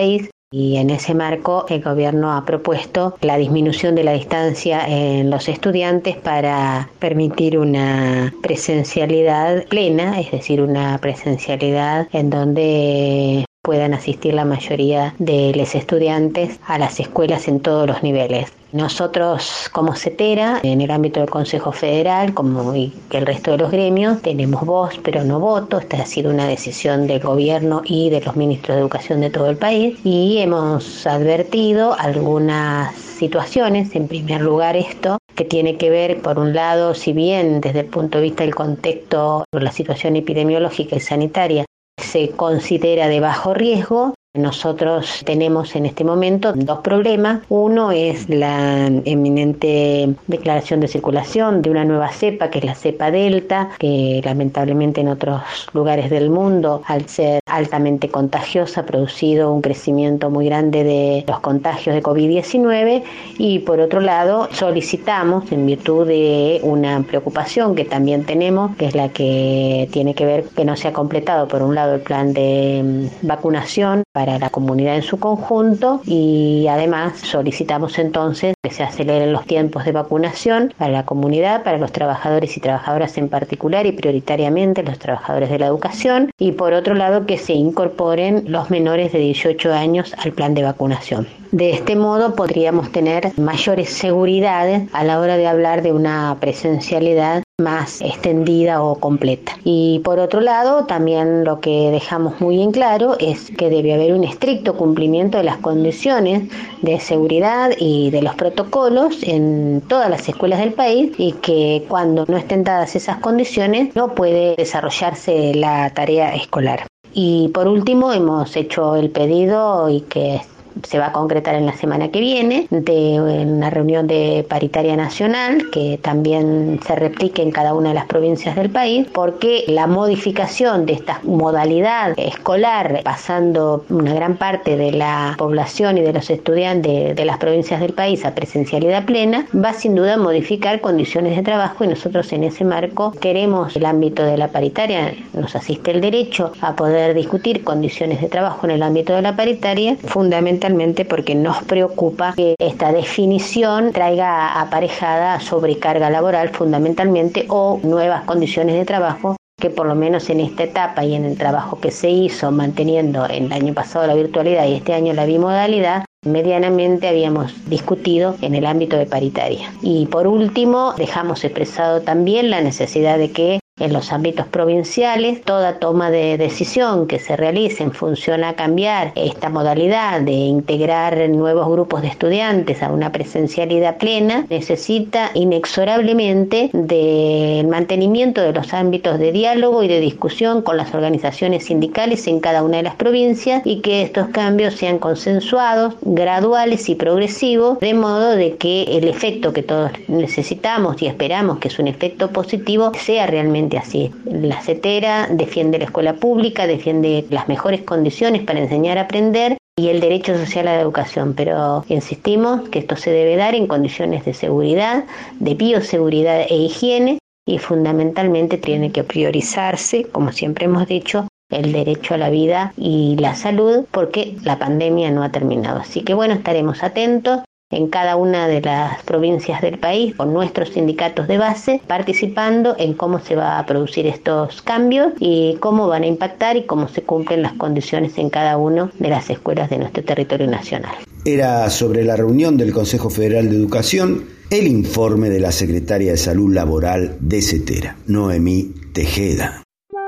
Y en ese marco el gobierno ha propuesto la disminución de la distancia en los estudiantes para permitir una presencialidad plena, es decir, una presencialidad en donde puedan asistir la mayoría de los estudiantes a las escuelas en todos los niveles. Nosotros como CETERA, en el ámbito del Consejo Federal, como y el resto de los gremios, tenemos voz pero no voto. Esta ha sido una decisión del gobierno y de los ministros de educación de todo el país y hemos advertido algunas situaciones. En primer lugar, esto que tiene que ver, por un lado, si bien desde el punto de vista del contexto, la situación epidemiológica y sanitaria se considera de bajo riesgo, nosotros tenemos en este momento dos problemas. Uno es la eminente declaración de circulación de una nueva cepa, que es la cepa Delta, que lamentablemente en otros lugares del mundo, al ser altamente contagiosa, ha producido un crecimiento muy grande de los contagios de covid diecinueve. Y por otro lado, solicitamos, en virtud de una preocupación que también tenemos, que es la que tiene que ver que no se ha completado, por un lado, el plan de vacunación para la comunidad en su conjunto, y además solicitamos entonces que se aceleren los tiempos de vacunación para la comunidad, para los trabajadores y trabajadoras en particular y prioritariamente los trabajadores de la educación, y por otro lado que se incorporen los menores de dieciocho años al plan de vacunación. De este modo podríamos tener mayores seguridades a la hora de hablar de una presencialidad más extendida o completa. Y por otro lado, también lo que dejamos muy en claro es que debe haber un estricto cumplimiento de las condiciones de seguridad y de los protocolos en todas las escuelas del país, y que cuando no estén dadas esas condiciones no puede desarrollarse la tarea escolar. Y por último, hemos hecho el pedido, y que se va a concretar en la semana que viene, de una reunión de paritaria nacional que también se replique en cada una de las provincias del país, porque la modificación de esta modalidad escolar, pasando una gran parte de la población y de los estudiantes de las provincias del país a presencialidad plena, va sin duda a modificar condiciones de trabajo, y nosotros en ese marco queremos el ámbito de la paritaria, nos asiste el derecho a poder discutir condiciones de trabajo en el ámbito de la paritaria, fundamentalmente porque nos preocupa que esta definición traiga aparejada sobrecarga laboral fundamentalmente, o nuevas condiciones de trabajo que por lo menos en esta etapa y en el trabajo que se hizo manteniendo el año pasado la virtualidad y este año la bimodalidad, medianamente habíamos discutido en el ámbito de paritaria. Y por último, dejamos expresado también la necesidad de que en los ámbitos provinciales toda toma de decisión que se realice en función a cambiar esta modalidad de integrar nuevos grupos de estudiantes a una presencialidad plena necesita inexorablemente del mantenimiento de los ámbitos de diálogo y de discusión con las organizaciones sindicales en cada una de las provincias, y que estos cambios sean consensuados, graduales y progresivos, de modo de que el efecto que todos necesitamos y esperamos, que es un efecto positivo, sea realmente así. La CETERA defiende la escuela pública, defiende las mejores condiciones para enseñar a aprender y el derecho social a la educación, pero insistimos que esto se debe dar en condiciones de seguridad, de bioseguridad e higiene, y fundamentalmente tiene que priorizarse, como siempre hemos dicho, el derecho a la vida y la salud, porque la pandemia no ha terminado. Así que bueno, estaremos atentos en cada una de las provincias del país con nuestros sindicatos de base, participando en cómo se va a producir estos cambios y cómo van a impactar y cómo se cumplen las condiciones en cada una de las escuelas de nuestro territorio nacional.
Era sobre la reunión del Consejo Federal de Educación el informe de la secretaria de Salud Laboral de CETERA, Noemí Tejeda.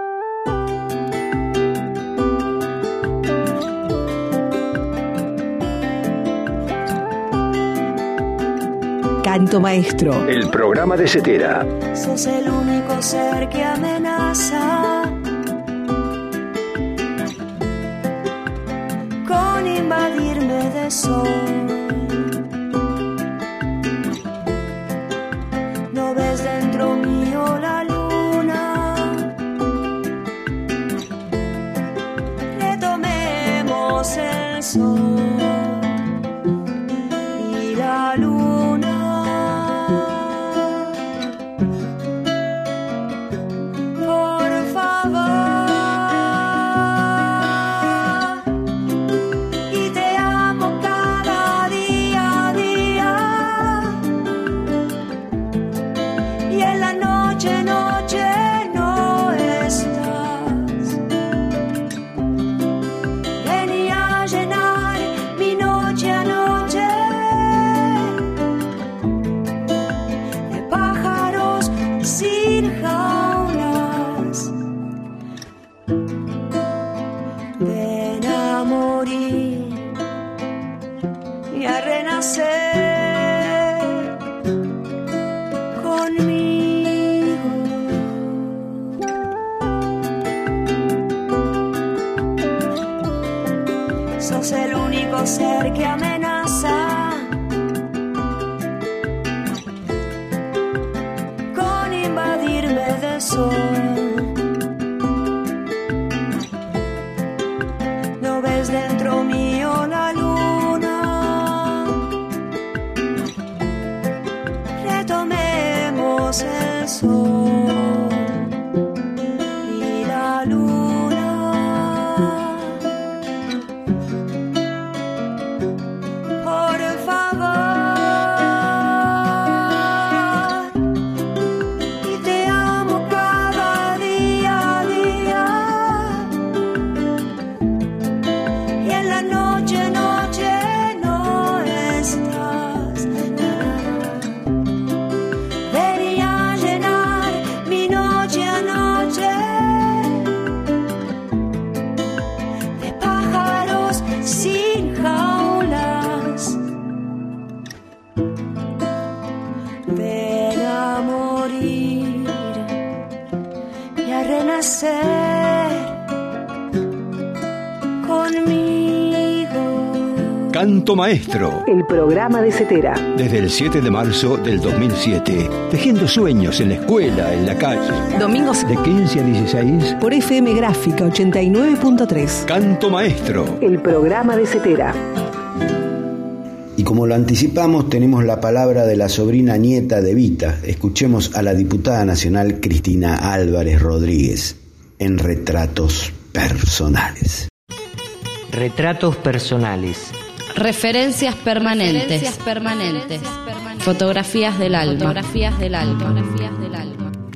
Canto Maestro.
El programa de CETERA.
Sos el único ser que amenaza con invadirme de sol. No ves dentro mío la luna. Retomemos el sol y la luna. Y te amo. sos el único ser que amenaza con invadirme de sol. No ves dentro mío la luna, retomemos el sol y la luna. Por favor, y te amo cada día a día, y en la noche, noche no estás. Venía a llenar mi noche a noche de pájaros sin jaulas. Ven a morir y a renacer conmigo.
Canto Maestro.
El programa de Cetera.
Desde el siete de marzo del dos mil siete. Tejiendo sueños en la escuela, en la calle.
Domingos
de quince a dieciséis.
Por F M Gráfica ochenta y nueve punto tres.
Canto Maestro.
El programa de Cetera.
Y como lo anticipamos, tenemos la palabra de la sobrina nieta de Evita. Escuchemos a la diputada nacional Cristina Álvarez Rodríguez en Retratos Personales.
Retratos personales.
Referencias permanentes.
Referencias permanentes.
Fotografías del alma.
Fotografías del alma.
Fotografías del alma.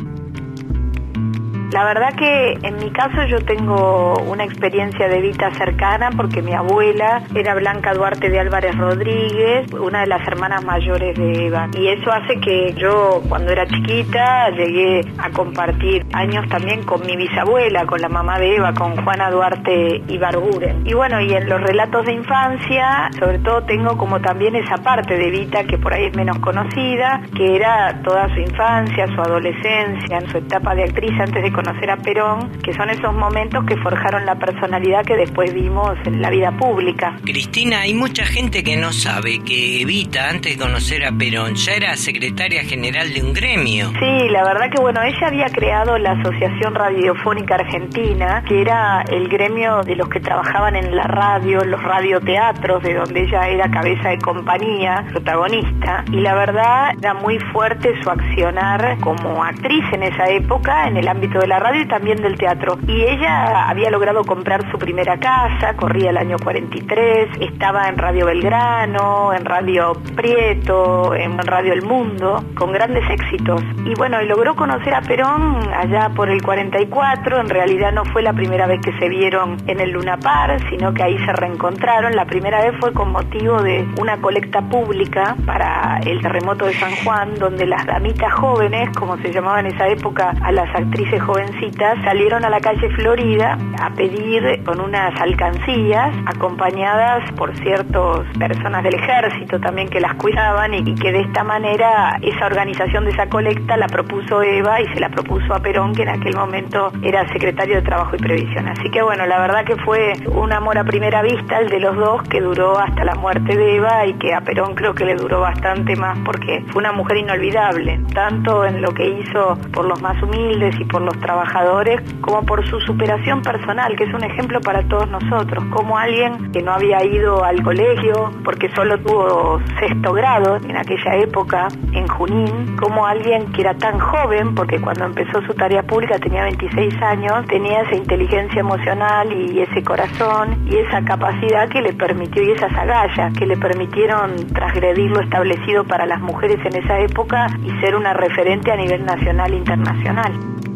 La verdad que en mi caso yo tengo una experiencia de Evita cercana porque mi abuela era Blanca Duarte de Álvarez Rodríguez, una de las hermanas mayores de Eva. Y eso hace que yo cuando era chiquita llegué a compartir años también con mi bisabuela, con la mamá de Eva, con Juana Duarte Ibarguren. Y bueno, y en los relatos de infancia, sobre todo tengo como también esa parte de Evita que por ahí es menos conocida, que era toda su infancia, su adolescencia, en su etapa de actriz antes de conocer a Perón, que son esos momentos que forjaron la personalidad que después vimos en la vida pública.
Cristina, hay mucha gente que no sabe que Evita, antes de conocer a Perón, ya era secretaria general de un gremio.
Sí, la verdad que bueno, ella había creado la Asociación Radiofónica Argentina, que era el gremio de los que trabajaban en la radio, los radioteatros, de donde ella era cabeza de compañía, protagonista, y la verdad era muy fuerte su accionar como actriz en esa época, en el ámbito de la radio y también del teatro. Y ella había logrado comprar su primera casa, corría el año cuarenta y tres, estaba en Radio Belgrano, en Radio Prieto, en Radio El Mundo, con grandes éxitos. Y bueno, y logró conocer a Perón allá por el cuarenta y cuatro, en realidad no fue la primera vez que se vieron en el Luna Park, sino que ahí se reencontraron. La primera vez fue con motivo de una colecta pública para el terremoto de San Juan, donde las damitas jóvenes, como se llamaba en esa época a las actrices jovencitas, salieron a la calle Florida a pedir con unas alcancías, acompañadas por ciertas personas del ejército también que las cuidaban, y, y que de esta manera esa organización de esa colecta la propuso Eva y se la propuso a Perón, que en aquel momento era secretario de Trabajo y Previsión. Así que bueno, la verdad que fue un amor a primera vista el de los dos, que duró hasta la muerte de Eva, y que a Perón creo que le duró bastante más porque fue una mujer inolvidable, tanto en lo que hizo por los más humildes y por los trabajadores, como por su superación personal, que es un ejemplo para todos nosotros, como alguien que no había ido al colegio porque solo tuvo sexto grado en aquella época en Junín, como alguien que era tan joven, porque cuando empezó su tarea pública tenía veintiséis años, tenía esa inteligencia emocional y ese corazón y esa capacidad que le permitió, y esas agallas que le permitieron transgredir lo establecido para las mujeres en esa época y ser una referente a nivel nacional e internacional.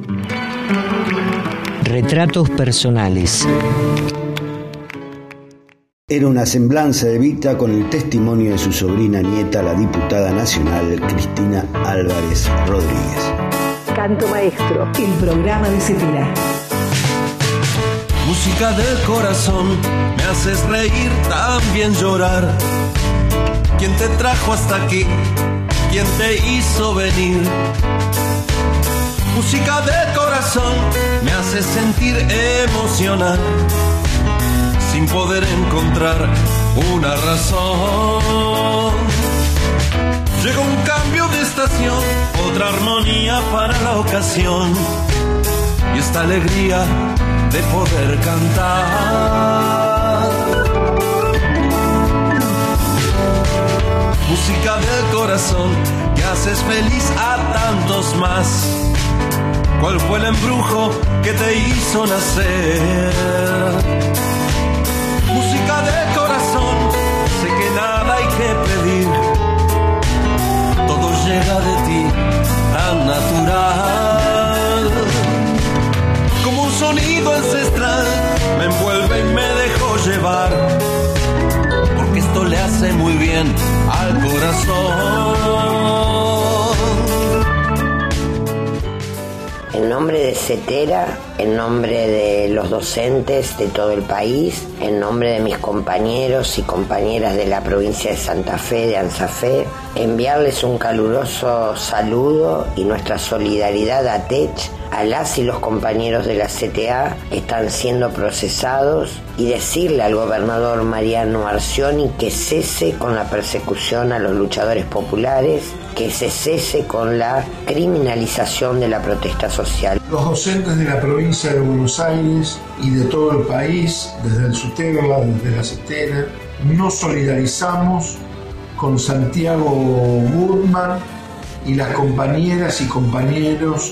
Retratos personales.
Era una semblanza de Evita con el testimonio de su sobrina nieta, la diputada nacional Cristina Álvarez Rodríguez.
Canto Maestro, el programa de Cetera.
Música del corazón, me haces reír, también llorar. ¿Quién te trajo hasta aquí? ¿Quién te hizo venir? Música del corazón, me hace sentir emocional. sin poder encontrar una razón. Llegó un cambio de estación, otra armonía para la ocasión y esta alegría de poder cantar. Música del corazón que haces feliz a tantos más. ¿Cuál fue el embrujo que te hizo nacer? Música del corazón, sé que nada hay que pedir. Todo llega de ti tan natural. Como un sonido ancestral me envuelve y me dejo llevar. Porque esto le hace muy bien al corazón.
En nombre de CETERA, en nombre de los docentes de todo el país, en nombre de mis compañeros y compañeras de la provincia de Santa Fe, de ANSAFE, enviarles un caluroso saludo y nuestra solidaridad a T E C H, a las y los compañeros de la C T A que están siendo procesados, y decirle al gobernador Mariano Arcioni que cese con la persecución a los luchadores populares, que se cese con la criminalización de la protesta social.
Los docentes de la provincia de Buenos Aires y de todo el país, desde el SUTEBA, desde la CETERA, nos solidarizamos con Santiago Gutman y las compañeras y compañeros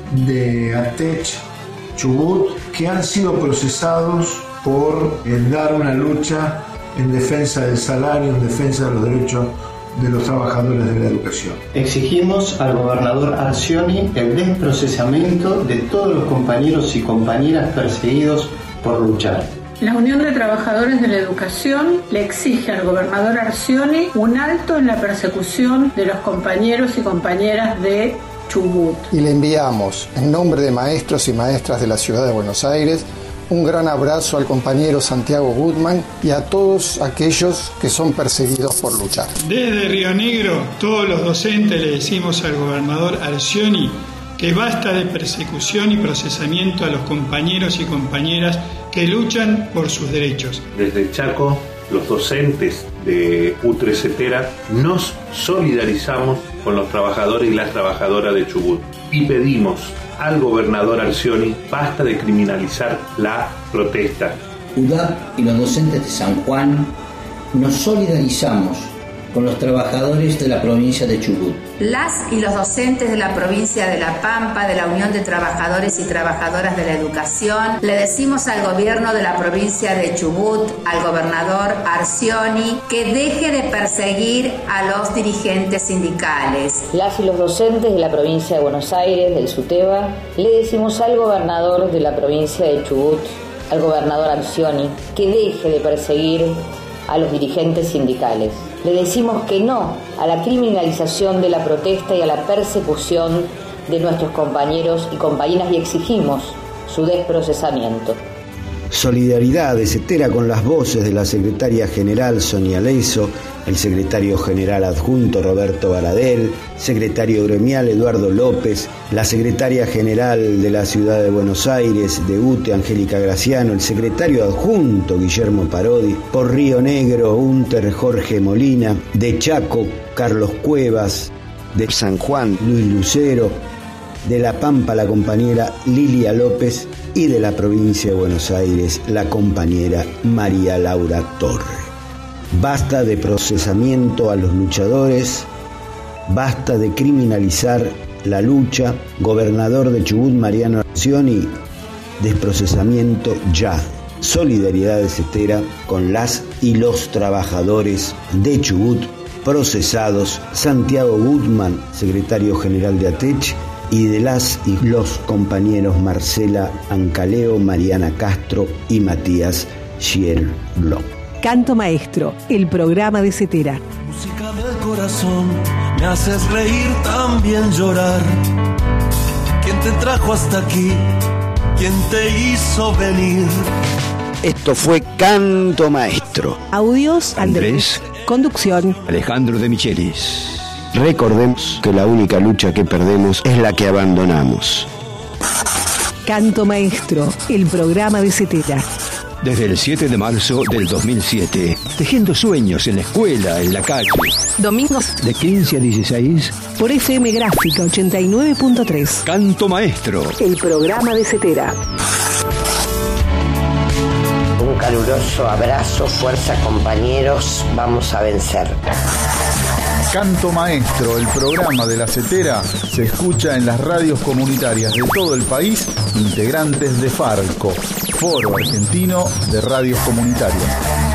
de ATECH Chubut que han sido procesados por dar una lucha en defensa del salario, en defensa de los derechos de los trabajadores de la educación.
Exigimos al gobernador Arcioni el desprocesamiento de todos los compañeros y compañeras perseguidos por luchar.
La Unión de Trabajadores de la Educación le exige al gobernador Arcioni un alto en la persecución de los compañeros y compañeras de Chubut.
Y le enviamos, en nombre de maestros y maestras de la ciudad de Buenos Aires, un gran abrazo al compañero Santiago Gutman y a todos aquellos que son perseguidos por luchar.
Desde Río Negro, todos los docentes le decimos al gobernador Arcioni que basta de persecución y procesamiento a los compañeros y compañeras que luchan por sus derechos.
Desde Chaco, los docentes de UTRECETERA nos solidarizamos con los trabajadores y las trabajadoras de Chubut y pedimos al gobernador Arcioni basta de criminalizar la protesta.
U D A P y los docentes de San Juan nos solidarizamos con los trabajadores de la provincia de Chubut.
Las y los docentes de la provincia de La Pampa, de la Unión de Trabajadores y Trabajadoras de la Educación, le decimos al gobierno de la provincia de Chubut, al gobernador Arcioni, que deje de perseguir a los dirigentes sindicales.
Las y los docentes de la provincia de Buenos Aires, del SUTEBA, le decimos al gobernador de la provincia de Chubut, al gobernador Arcioni, que deje de perseguir a los dirigentes sindicales. Le decimos que no a la criminalización de la protesta y a la persecución de nuestros compañeros y compañeras y exigimos su desprocesamiento.
Solidaridad de CETERA con las voces de la secretaria general Sonia Leiso, el secretario general adjunto Roberto Baradel, secretario gremial Eduardo López, la secretaria general de la ciudad de Buenos Aires de U T E Angélica Graciano, el secretario adjunto Guillermo Parodi, por Río Negro Unter Jorge Molina, de Chaco Carlos Cuevas, de San Juan Luis Lucero, de La Pampa la compañera Lilia López y de la provincia de Buenos Aires la compañera María Laura Torre. Basta de procesamiento a los luchadores, basta de criminalizar la lucha. Gobernador de Chubut Mariano Arcioni, desprocesamiento ya. Solidaridad de CETERA con las y los trabajadores de Chubut procesados. Santiago Gutman, secretario general de ATECH, y de las y los compañeros Marcela Ancaleo, Mariana Castro y Matías Schierblom.
Canto Maestro, el programa de CETERA.
Música del corazón, me haces reír, también llorar. ¿Quién te trajo hasta aquí? ¿Quién te hizo venir?
Esto fue Canto Maestro.
Audios,
Andrés.
Conducción,
Alejandro de Michelis.
Recordemos que la única lucha que perdemos es la que abandonamos.
Canto Maestro, el programa de CETERA.
desde el siete de marzo del dos mil siete, tejiendo sueños en la escuela, en la calle.
Domingos
de quince a dieciséis
por F M Gráfica ochenta y nueve punto tres.
Canto Maestro,
el programa de Cetera.
Un caluroso abrazo, fuerza compañeros, vamos a vencer.
Canto Maestro, el programa de la Cetera, se escucha en las radios comunitarias de todo el país, integrantes de Farco, Foro Argentino de Radios Comunitarias.